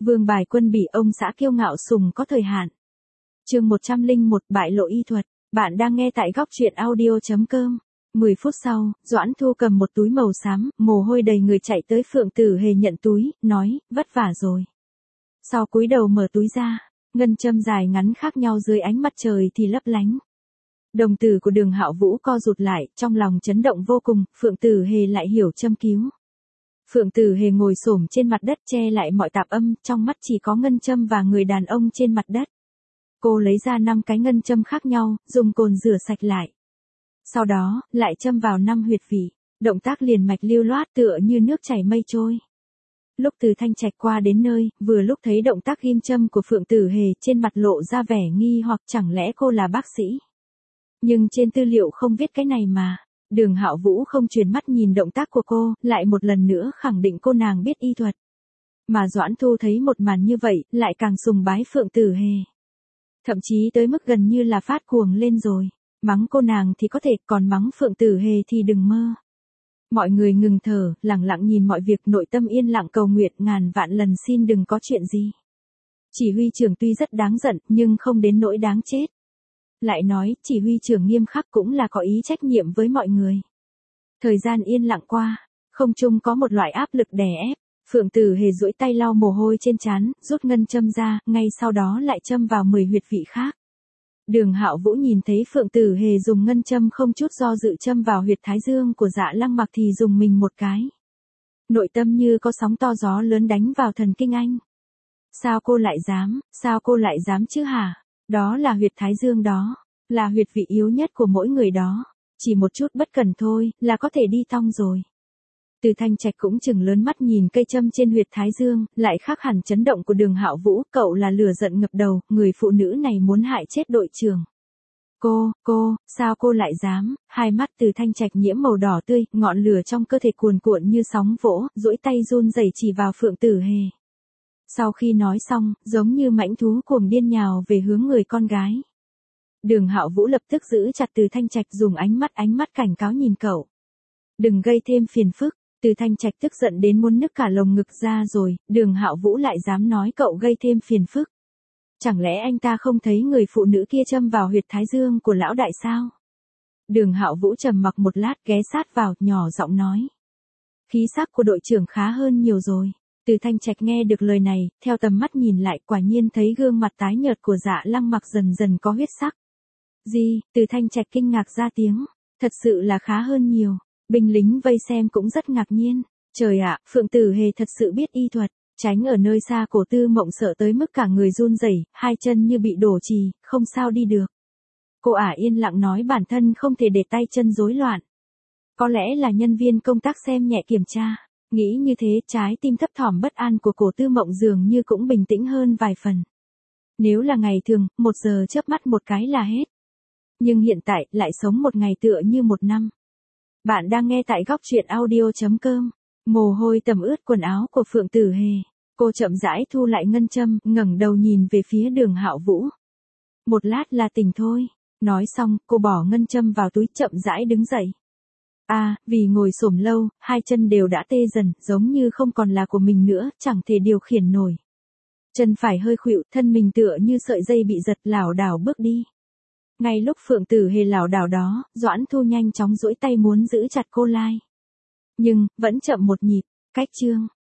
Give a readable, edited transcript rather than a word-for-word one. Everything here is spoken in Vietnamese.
Vương bài quân bị ông xã kiêu ngạo sùng có thời hạn. Chương 101 bại lộ y thuật. Bạn đang nghe tại góc truyện audio.com. 10 phút sau, Doãn Thu cầm một túi màu xám, mồ hôi đầy người chạy tới Phượng Tử Hề nhận túi, nói, vất vả rồi. Sau cúi đầu mở túi ra, ngân châm dài ngắn khác nhau dưới ánh mặt trời thì lấp lánh. Đồng tử của Đường Hạo Vũ co rụt lại, trong lòng chấn động vô cùng, Phượng Tử Hề lại hiểu châm cứu. Phượng Tử Hề ngồi xổm trên mặt đất che lại mọi tạp âm, trong mắt chỉ có ngân châm và người đàn ông trên mặt đất. Cô lấy ra 5 cái ngân châm khác nhau, dùng cồn rửa sạch lại. Sau đó, lại châm vào 5 huyệt vị, động tác liền mạch lưu loát tựa như nước chảy mây trôi. Lúc Từ Thanh Trạch qua đến nơi, vừa lúc thấy động tác ghim châm của Phượng Tử Hề, trên mặt lộ ra vẻ nghi hoặc chẳng lẽ cô là bác sĩ. Nhưng trên tư liệu không viết cái này mà. Đường Hạo Vũ không chuyển mắt nhìn động tác của cô, lại một lần nữa khẳng định cô nàng biết y thuật. Mà Doãn Thu thấy một màn như vậy, lại càng sùng bái Phượng Tử Hề. Thậm chí tới mức gần như là phát cuồng lên rồi. Mắng cô nàng thì có thể, còn mắng Phượng Tử Hề thì đừng mơ. Mọi người ngừng thở, lặng lặng nhìn mọi việc, nội tâm yên lặng cầu nguyện ngàn vạn lần xin đừng có chuyện gì. Chỉ huy trưởng tuy rất đáng giận, nhưng không đến nỗi đáng chết. Lại nói, chỉ huy trưởng nghiêm khắc cũng là có ý trách nhiệm với mọi người. Thời gian yên lặng qua, không trung có một loại áp lực đè ép. Phượng Tử Hề duỗi tay lau mồ hôi trên trán, rút ngân châm ra, ngay sau đó lại châm vào 10 huyệt vị khác. Đường Hạo Vũ nhìn thấy Phượng Tử Hề dùng ngân châm không chút do dự châm vào huyệt thái dương của Dạ Lăng Mặc thì dùng mình một cái. Nội tâm như có sóng to gió lớn đánh vào thần kinh anh. Sao cô lại dám chứ hả? Đó là huyệt thái dương đó, là huyệt vị yếu nhất của mỗi người đó. Chỉ một chút bất cẩn thôi, là có thể đi tong rồi. Từ Thanh Trạch cũng chừng lớn mắt nhìn cây châm trên huyệt thái dương, lại khác hẳn chấn động của Đường Hạo Vũ, cậu là lửa giận ngập đầu, người phụ nữ này muốn hại chết đội trưởng. Sao cô lại dám? Hai mắt Từ Thanh Trạch nhiễm màu đỏ tươi, ngọn lửa trong cơ thể cuồn cuộn như sóng vỗ, duỗi tay run rẩy chỉ vào Phượng Tử Hề. Sau khi nói xong, giống như mãnh thú cuồng điên nhào về hướng người con gái. Đường Hạo Vũ lập tức giữ chặt Từ Thanh Trạch, dùng ánh mắt cảnh cáo nhìn cậu. Đừng gây thêm phiền phức. Từ Thanh Trạch tức giận đến muốn nứt cả lồng ngực ra rồi, Đường Hạo Vũ lại dám nói cậu gây thêm phiền phức. Chẳng lẽ anh ta không thấy người phụ nữ kia châm vào huyệt thái dương của lão đại sao? Đường Hạo Vũ trầm mặc một lát, ghé sát vào, nhỏ giọng nói. Khí sắc của đội trưởng khá hơn nhiều rồi. Từ Thanh Trạch nghe được lời này, theo tầm mắt nhìn lại, quả nhiên thấy gương mặt tái nhợt của Dạ Lăng Mặc dần dần có huyết sắc. Gì? Từ Thanh Trạch kinh ngạc ra tiếng. Thật sự là khá hơn nhiều. Binh lính vây xem cũng rất ngạc nhiên. Trời ạ, Phượng Tử Hề thật sự biết y thuật. Tránh ở nơi xa Cổ Tư Mộng sợ tới mức cả người run rẩy, hai chân như bị đổ chì, không sao đi được. Cô ả yên lặng nói bản thân không thể để tay chân rối loạn. Có lẽ là nhân viên công tác xem nhẹ kiểm tra. Nghĩ như thế, trái tim thấp thỏm bất an của Cổ Tư Mộng dường như cũng bình tĩnh hơn vài phần. Nếu là ngày thường, 1 giờ chớp mắt một cái là hết. Nhưng hiện tại, lại sống một ngày tựa như 1 năm. Bạn đang nghe tại góc truyện audio.com. Mồ hôi tầm ướt quần áo của Phượng Tử Hề. Cô chậm rãi thu lại ngân châm, ngẩng đầu nhìn về phía Đường Hạo Vũ. Một lát là tỉnh thôi. Nói xong, cô bỏ ngân châm vào túi, chậm rãi đứng dậy. Vì ngồi xổm lâu, hai chân đều đã tê dần, giống như không còn là của mình nữa, chẳng thể điều khiển nổi. Chân phải hơi khuỵu, thân mình tựa như sợi dây bị giật, lảo đảo bước đi. Ngay lúc Phượng Tử Hề lảo đảo đó, Doãn Thu nhanh chóng duỗi tay muốn giữ chặt cô lại. Nhưng, vẫn chậm một nhịp. Cách chương.